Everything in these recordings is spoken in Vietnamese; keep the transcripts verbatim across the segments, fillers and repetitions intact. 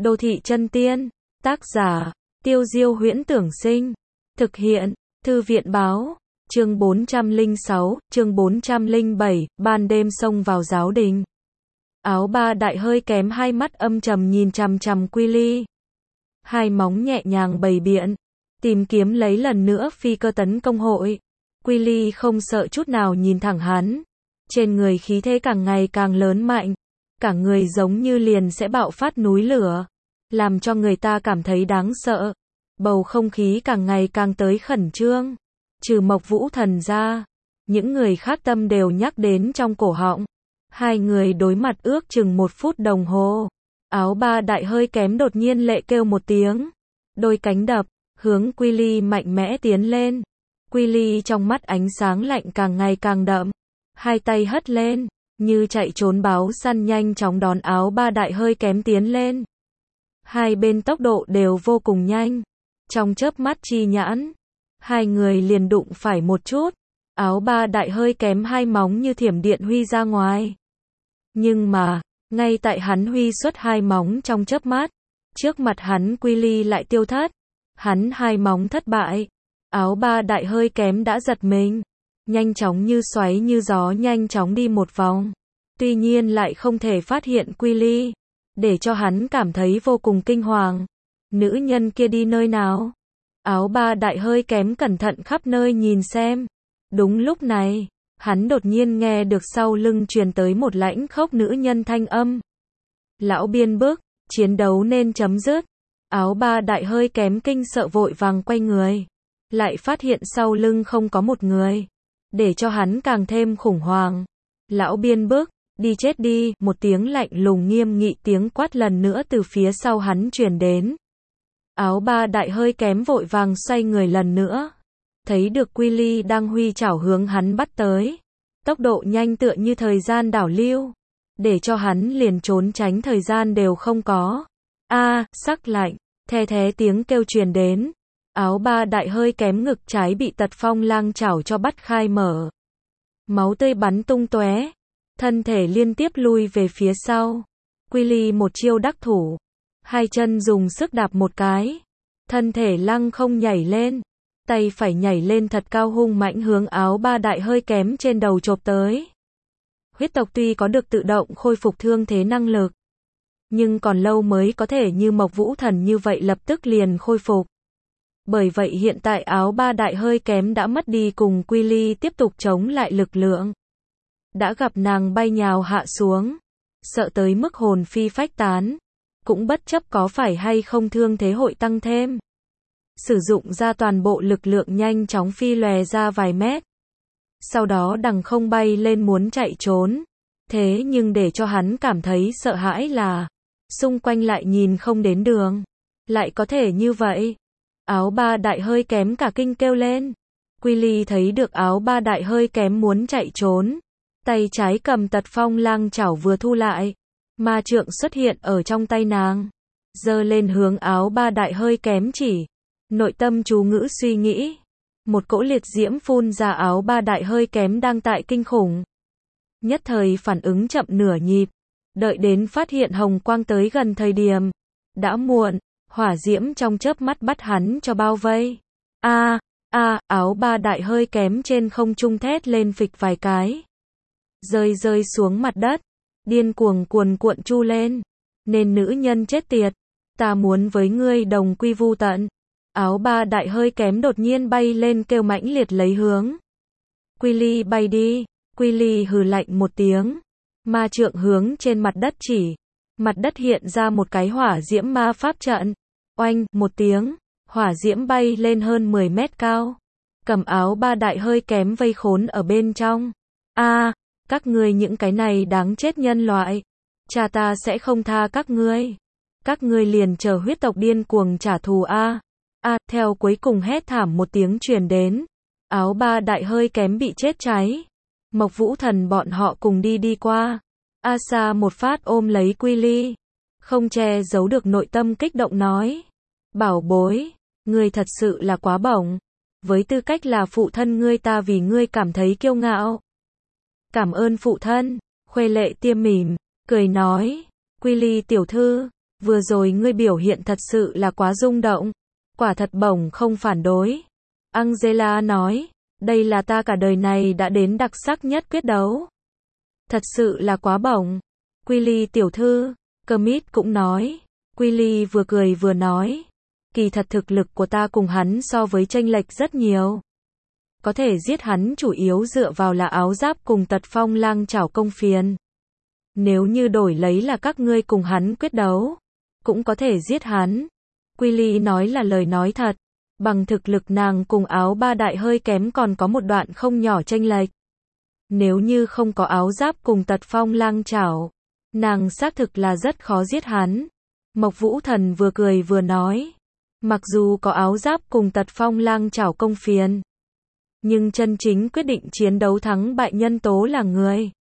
Đô thị chân tiên. Tác giả, Tiêu Diêu Huyễn Tưởng Sinh. Thực hiện, Thư viện Báo. Chương bốn trăm lẻ sáu, chương bốn trăm lẻ bảy, ban đêm xông vào giáo đình. Áo ba đại hơi kém, hai mắt âm trầm nhìn chằm chằm Quy Ly. Hai móng nhẹ nhàng bày biện, tìm kiếm lấy lần nữa phi cơ tấn công hội. Quy Ly không sợ chút nào nhìn thẳng hắn. Trên người khí thế càng ngày càng lớn mạnh. Cả người giống như liền sẽ bạo phát núi lửa. Làm cho người ta cảm thấy đáng sợ. Bầu không khí càng ngày càng tới khẩn trương. Trừ Mộc Vũ Thần ra, những người khác tâm đều nhắc đến trong cổ họng. Hai người đối mặt ước chừng một phút đồng hồ. Áo ba đại hơi kém đột nhiên lệ kêu một tiếng. Đôi cánh đập, hướng Quy Ly mạnh mẽ tiến lên. Quy Ly trong mắt ánh sáng lạnh càng ngày càng đậm. Hai tay hất lên, như chạy trốn báo săn nhanh chóng đón áo ba đại hơi kém tiến lên. Hai bên tốc độ đều vô cùng nhanh. Trong chớp mắt chi nhãn, hai người liền đụng phải một chút. Áo ba đại hơi kém hai móng như thiểm điện huy ra ngoài. Nhưng mà, ngay tại hắn huy xuất hai móng trong chớp mắt, trước mặt hắn Quy Ly lại tiêu thất. Hắn hai móng thất bại. Áo ba đại hơi kém đã giật mình. Nhanh chóng như xoáy như gió nhanh chóng đi một vòng. Tuy nhiên lại không thể phát hiện Quy Ly. Để cho hắn cảm thấy vô cùng kinh hoàng. Nữ nhân kia đi nơi nào? Áo ba đại hơi kém cẩn thận khắp nơi nhìn xem. Đúng lúc này, hắn đột nhiên nghe được sau lưng truyền tới một lãnh khốc nữ nhân thanh âm. Lão biên bức, chiến đấu nên chấm dứt. Áo ba đại hơi kém kinh sợ vội vàng quay người. Lại phát hiện sau lưng không có một người. Để cho hắn càng thêm khủng hoảng. Lão biên bức, đi chết đi, một tiếng lạnh lùng nghiêm nghị tiếng quát lần nữa từ phía sau hắn truyền đến. Áo ba đại hơi kém vội vàng xoay người lần nữa. Thấy được Quy Ly đang huy chảo hướng hắn bắt tới. Tốc độ nhanh tựa như thời gian đảo lưu. Để cho hắn liền trốn tránh thời gian đều không có. A, sắc lạnh, the thé tiếng kêu truyền đến. Áo ba đại hơi kém ngực trái bị Tật Phong lang chảo cho bắt khai mở. Máu tươi bắn tung tóe. Thân thể liên tiếp lui về phía sau. Quy Ly một chiêu đắc thủ. Hai chân dùng sức đạp một cái. Thân thể lăng không nhảy lên. Tay phải nhảy lên thật cao hung mãnh hướng áo ba đại hơi kém trên đầu chộp tới. Huyết tộc tuy có được tự động khôi phục thương thế năng lực. Nhưng còn lâu mới có thể như Mộc Vũ Thần như vậy lập tức liền khôi phục. Bởi vậy hiện tại áo ba đại hơi kém đã mất đi cùng Quy Ly tiếp tục chống lại lực lượng. Đã gặp nàng bay nhào hạ xuống. Sợ tới mức hồn phi phách tán. Cũng bất chấp có phải hay không thương thế hội tăng thêm. Sử dụng ra toàn bộ lực lượng nhanh chóng phi lòe ra vài mét. Sau đó đằng không bay lên muốn chạy trốn. Thế nhưng để cho hắn cảm thấy sợ hãi là xung quanh lại nhìn không đến đường. Lại có thể như vậy. Áo ba đại hơi kém cả kinh kêu lên. Quy Ly thấy được áo ba đại hơi kém muốn chạy trốn. Tay trái cầm Tật Phong lang chảo vừa thu lại. Ma trượng xuất hiện ở trong tay nàng. Giơ lên hướng áo ba đại hơi kém chỉ. Nội tâm chú ngữ suy nghĩ. Một cỗ liệt diễm phun ra áo ba đại hơi kém đang tại kinh khủng. Nhất thời phản ứng chậm nửa nhịp. Đợi đến phát hiện hồng quang tới gần thời điểm. Đã muộn, hỏa diễm trong chớp mắt bắt hắn cho bao vây. A, a, áo ba đại hơi kém trên không trung thét lên phịch vài cái. Rơi rơi xuống mặt đất. Điên cuồng cuồn cuộn chu lên. Nên nữ nhân chết tiệt. Ta muốn với ngươi đồng quy vu tận. Áo ba đại hơi kém đột nhiên bay lên kêu mãnh liệt lấy hướng. Quy Ly bay đi. Quy Ly hừ lạnh một tiếng. Ma trượng hướng trên mặt đất chỉ. Mặt đất hiện ra một cái hỏa diễm ma pháp trận. Oanh, một tiếng. Hỏa diễm bay lên hơn mười mét cao. Cầm áo ba đại hơi kém vây khốn ở bên trong. A, các ngươi những cái này đáng chết nhân loại. Cha ta sẽ không tha các ngươi. Các ngươi liền chờ huyết tộc điên cuồng trả thù a. A, theo cuối cùng hét thảm một tiếng truyền đến. Áo ba đại hơi kém bị chết cháy. Mộc Vũ Thần bọn họ cùng đi đi qua. A Sa một phát ôm lấy Quy Ly. Không che giấu được nội tâm kích động nói. Bảo bối, ngươi thật sự là quá bổng. Với tư cách là phụ thân ngươi ta vì ngươi cảm thấy kiêu ngạo. Cảm ơn phụ thân. Khuê Lệ Tiêm mỉm, cười nói. Quy Ly tiểu thư, Vừa rồi ngươi biểu hiện thật sự là quá rung động. Quả thật bổng không phản đối. Angela nói, đây là ta cả đời này đã đến đặc sắc nhất quyết đấu. Thật sự là quá bổng. Quilly tiểu thư, Kermit cũng nói. Quilly vừa cười vừa nói, kỳ thật thực lực của ta cùng hắn so với chênh lệch rất nhiều. Có thể giết hắn chủ yếu dựa vào là áo giáp cùng tật phong lang chảo công phiền. Nếu như đổi lấy là các ngươi cùng hắn quyết đấu, cũng có thể giết hắn. Quilly nói là lời nói thật. Bằng thực lực nàng cùng áo ba đại hơi kém còn có một đoạn không nhỏ chênh lệch. Nếu như không có áo giáp cùng tật phong lang chảo, nàng xác thực là rất khó giết hắn. Mộc Vũ Thần vừa cười vừa nói, mặc dù có áo giáp cùng tật phong lang chảo công phiền, nhưng chân chính quyết định chiến đấu thắng bại nhân tố là người.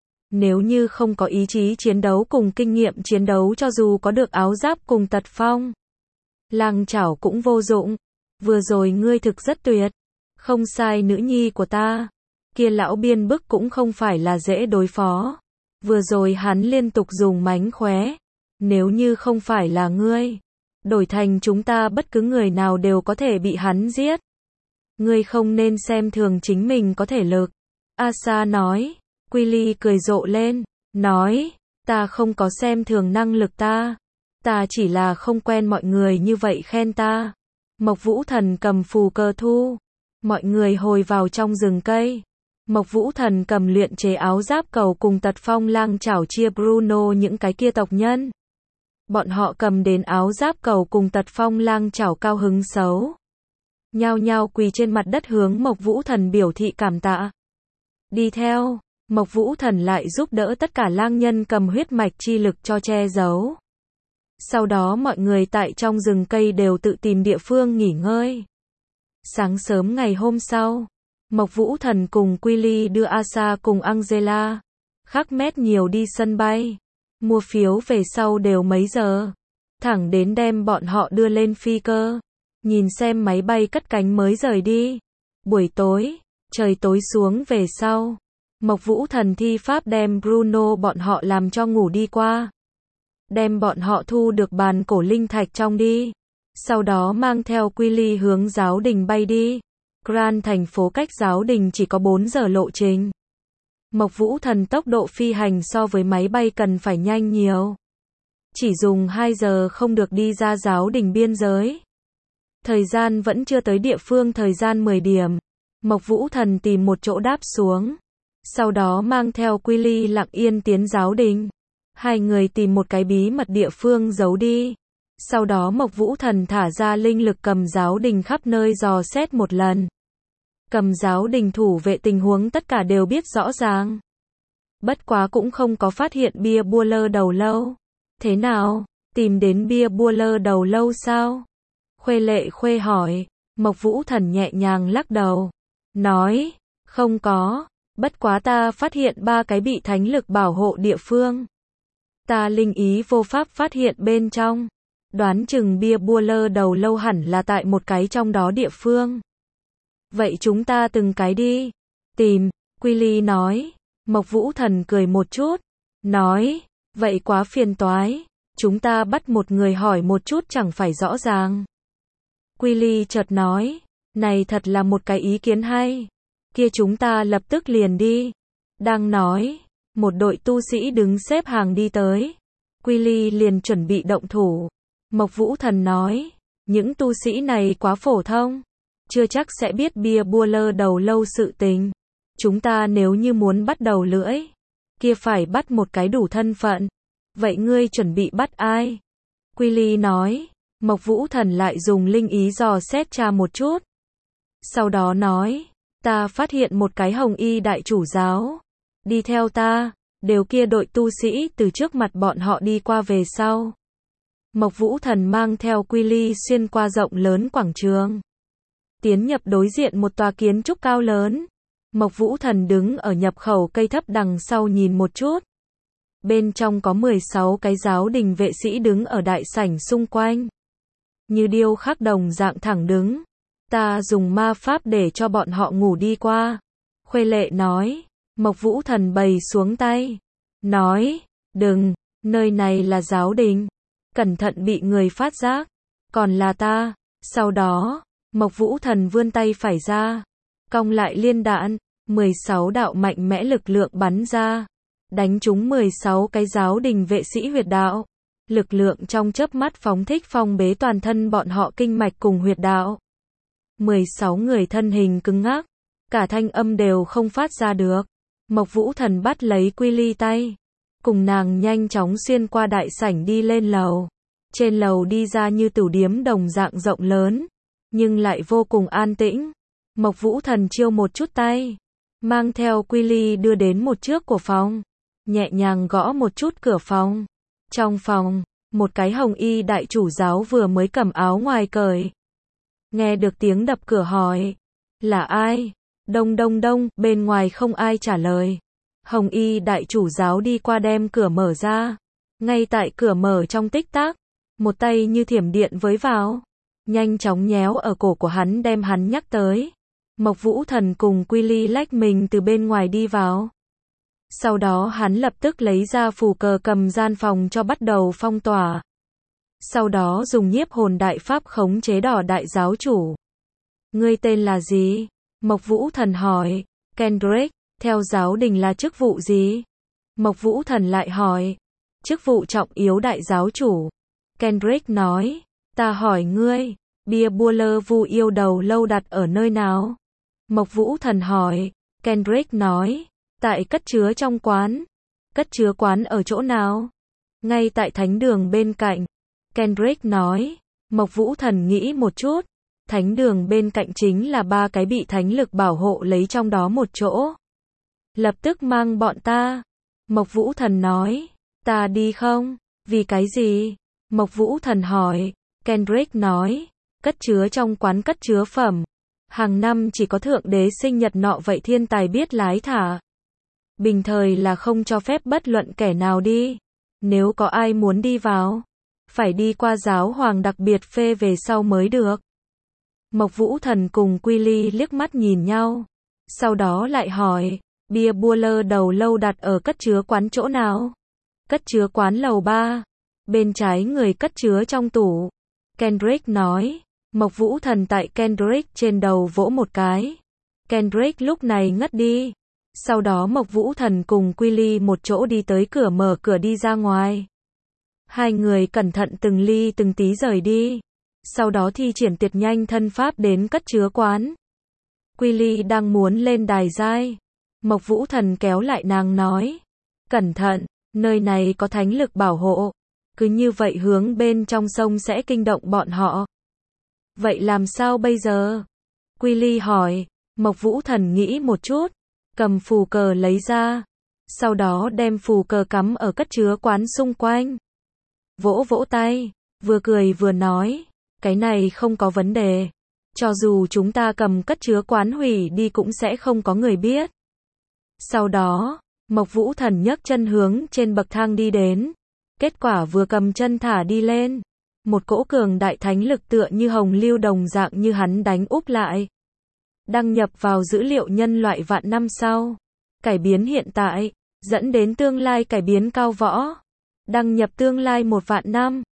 Nếu như không có ý chí chiến đấu cùng kinh nghiệm chiến đấu, cho dù có được áo giáp cùng tật phong lang chảo cũng vô dụng. Vừa rồi ngươi thực rất tuyệt. Không sai, nữ nhi của ta. Kia lão biên bức cũng không phải là dễ đối phó. Vừa rồi hắn liên tục dùng mánh khóe. Nếu như không phải là ngươi, đổi thành chúng ta bất cứ người nào đều có thể bị hắn giết. Ngươi không nên xem thường chính mình có thể lực. Asa nói. Quilly cười rộ lên, nói, ta không có xem thường năng lực ta. Ta chỉ là không quen mọi người như vậy khen ta. Mộc Vũ Thần cầm phù cơ thu. Mọi người hồi vào trong rừng cây. Mộc Vũ Thần cầm luyện chế áo giáp cầu cùng tật phong lang chảo chia Bruno những cái kia tộc nhân. Bọn họ cầm đến áo giáp cầu cùng tật phong lang chảo cao hứng xấu. Nhao nhao quỳ trên mặt đất hướng Mộc Vũ Thần biểu thị cảm tạ. Đi theo, Mộc Vũ Thần lại giúp đỡ tất cả lang nhân cầm huyết mạch chi lực cho che giấu. Sau đó mọi người tại trong rừng cây đều tự tìm địa phương nghỉ ngơi. Sáng sớm ngày hôm sau, Mộc Vũ Thần cùng Quilly đưa Asa cùng Angela, khắc mét nhiều đi sân bay. Mua phiếu về sau đều mấy giờ. Thẳng đến đem bọn họ đưa lên phi cơ. Nhìn xem máy bay cất cánh mới rời đi. Buổi tối, trời tối xuống về sau. Mộc Vũ Thần thi pháp đem Bruno bọn họ làm cho ngủ đi qua. Đem bọn họ thu được bàn cổ linh thạch trong đi. Sau đó mang theo Quilly hướng giáo đình bay đi. Grand thành phố cách giáo đình chỉ có bốn giờ lộ trình. Mộc Vũ Thần tốc độ phi hành so với máy bay cần phải nhanh nhiều. Chỉ dùng hai giờ không được đi ra giáo đình biên giới. Thời gian vẫn chưa tới địa phương thời gian mười điểm. Mộc Vũ Thần tìm một chỗ đáp xuống. Sau đó mang theo Quilly lặng yên tiến giáo đình. Hai người tìm một cái bí mật địa phương giấu đi. Sau đó Mộc Vũ Thần thả ra linh lực cầm giáo đình khắp nơi dò xét một lần. Cầm giáo đình thủ vệ tình huống tất cả đều biết rõ ràng. Bất quá cũng không có phát hiện bia bua lơ đầu lâu. Thế nào? Tìm đến bia bua lơ đầu lâu sao? Khuê Lệ Khuê hỏi. Mộc Vũ Thần nhẹ nhàng lắc đầu. Nói, không có. Bất quá ta phát hiện ba cái bị thánh lực bảo hộ địa phương. Ta linh ý vô pháp phát hiện bên trong. Đoán chừng bia bua lơ đầu lâu hẳn là tại một cái trong đó địa phương. Vậy chúng ta từng cái đi. Tìm, Quilly nói. Mộc Vũ Thần cười một chút. Nói, vậy quá phiền toái. Chúng ta bắt một người hỏi một chút chẳng phải rõ ràng. Quilly chợt nói. Này thật là một cái ý kiến hay. Kia chúng ta lập tức liền đi. Đang nói, một đội tu sĩ đứng xếp hàng đi tới. Quilly liền chuẩn bị động thủ. Mộc Vũ Thần nói, những tu sĩ này quá phổ thông. Chưa chắc sẽ biết bia bua lơ đầu lâu sự tình. Chúng ta nếu như muốn bắt đầu lưỡi, kia phải bắt một cái đủ thân phận. Vậy ngươi chuẩn bị bắt ai? Quilly nói. Mộc Vũ Thần lại dùng linh ý dò xét tra một chút. Sau đó nói, ta phát hiện một cái hồng y đại chủ giáo. Đi theo ta, đều kia đội tu sĩ từ trước mặt bọn họ đi qua về sau. Mộc Vũ Thần mang theo Quilly xuyên qua rộng lớn quảng trường. Tiến nhập đối diện một tòa kiến trúc cao lớn. Mộc Vũ Thần đứng ở nhập khẩu cây thấp đằng sau nhìn một chút. Bên trong có mười sáu cái giáo đình vệ sĩ đứng ở đại sảnh xung quanh. Như điêu khắc đồng dạng thẳng đứng. Ta dùng ma pháp để cho bọn họ ngủ đi qua. Khuê Lệ nói. Mộc Vũ Thần bày xuống tay. Nói, đừng, nơi này là giáo đình. cẩn thận bị người phát giác. Còn là ta. Sau đó, Mộc Vũ Thần vươn tay phải ra, cong lại liên đạn, mười sáu đạo mạnh mẽ lực lượng bắn ra, đánh trúng mười sáu cái giáo đình vệ sĩ huyệt đạo. Lực lượng trong chớp mắt phóng thích phong bế toàn thân bọn họ kinh mạch cùng huyệt đạo. mười sáu người thân hình cứng ngắc, cả thanh âm đều không phát ra được. Mộc Vũ Thần bắt lấy Quy Ly tay, cùng nàng nhanh chóng xuyên qua đại sảnh đi lên lầu. Trên lầu đi ra như tửu điếm đồng dạng rộng lớn, nhưng lại vô cùng an tĩnh. Mộc Vũ Thần chiêu một chút tay, mang theo Quy Ly đưa đến một trước của phòng, nhẹ nhàng gõ một chút cửa phòng. Trong phòng, một cái hồng y đại chủ giáo vừa mới cầm áo ngoài cởi. Nghe được tiếng đập cửa hỏi, là ai? Đông đông đông, bên ngoài không ai trả lời. Hồng y đại chủ giáo đi qua đem cửa mở ra. Ngay tại cửa mở trong tích tắc, một tay như thiểm điện với vào, nhanh chóng nhéo ở cổ của hắn đem hắn nhắc tới. Mộc Vũ Thần cùng Quy Ly lách mình từ bên ngoài đi vào. Sau đó hắn lập tức lấy ra phù cờ cầm gian phòng cho bắt đầu phong tỏa. Sau đó dùng nhiếp hồn đại pháp khống chế Đỏ đại giáo chủ. Ngươi tên là gì? Mộc Vũ Thần hỏi. Kendrick, theo giáo đình là chức vụ gì? Mộc Vũ Thần lại hỏi. Chức vụ trọng yếu đại giáo chủ. Kendrick nói. Ta hỏi ngươi, bia bua lơ vu yêu đầu lâu đặt ở nơi nào? Mộc Vũ Thần hỏi. Kendrick nói. Tại cất chứa trong quán. Cất chứa quán ở chỗ nào? Ngay tại thánh đường bên cạnh. Kendrick nói. Mộc Vũ Thần nghĩ một chút. Thánh đường bên cạnh chính là ba cái bị thánh lực bảo hộ lấy trong đó một chỗ. Lập tức mang bọn ta. Mộc Vũ Thần nói. Ta đi không? Vì cái gì? Mộc Vũ Thần hỏi. Kendrick nói. Cất chứa trong quán cất chứa phẩm. Hàng năm chỉ có thượng đế sinh nhật nọ vậy thiên tài biết lái thả. Bình thời là không cho phép bất luận kẻ nào đi. Nếu có ai muốn đi vào, phải đi qua giáo hoàng đặc biệt phê về sau mới được. Mộc Vũ Thần cùng Quy Ly liếc mắt nhìn nhau. Sau đó lại hỏi, bia bua lơ đầu lâu đặt ở cất chứa quán chỗ nào? Cất chứa quán lầu ba. Bên trái người cất chứa trong tủ. Kendrick nói. Mộc Vũ Thần tại Kendrick trên đầu vỗ một cái. Kendrick lúc này ngất đi. Sau đó Mộc Vũ Thần cùng Quy Ly một chỗ đi tới cửa mở cửa đi ra ngoài. Hai người cẩn thận từng ly từng tí rời đi. Sau đó thi triển tuyệt nhanh thân pháp đến cất chứa quán. Quy Ly đang muốn lên đài giai. Mộc Vũ Thần kéo lại nàng nói. Cẩn thận, nơi này có thánh lực bảo hộ. Cứ như vậy hướng bên trong sông sẽ kinh động bọn họ. Vậy làm sao bây giờ? Quy Ly hỏi. Mộc Vũ Thần nghĩ một chút. Cầm phù cờ lấy ra. Sau đó đem phù cờ cắm ở cất chứa quán xung quanh. Vỗ vỗ tay. Vừa cười vừa nói. Cái này không có vấn đề. Cho dù chúng ta cầm cất chứa quán hủy đi cũng sẽ không có người biết. Sau đó, Mộc Vũ Thần nhấc chân hướng trên bậc thang đi đến. Kết quả vừa cầm chân thả đi lên. Một cỗ cường đại thánh lực tựa như hồng lưu đồng dạng như hắn đánh úp lại. Đăng nhập vào dữ liệu nhân loại vạn năm sau. Cải biến hiện tại, dẫn đến tương lai cải biến cao võ. Đăng nhập tương lai một vạn năm.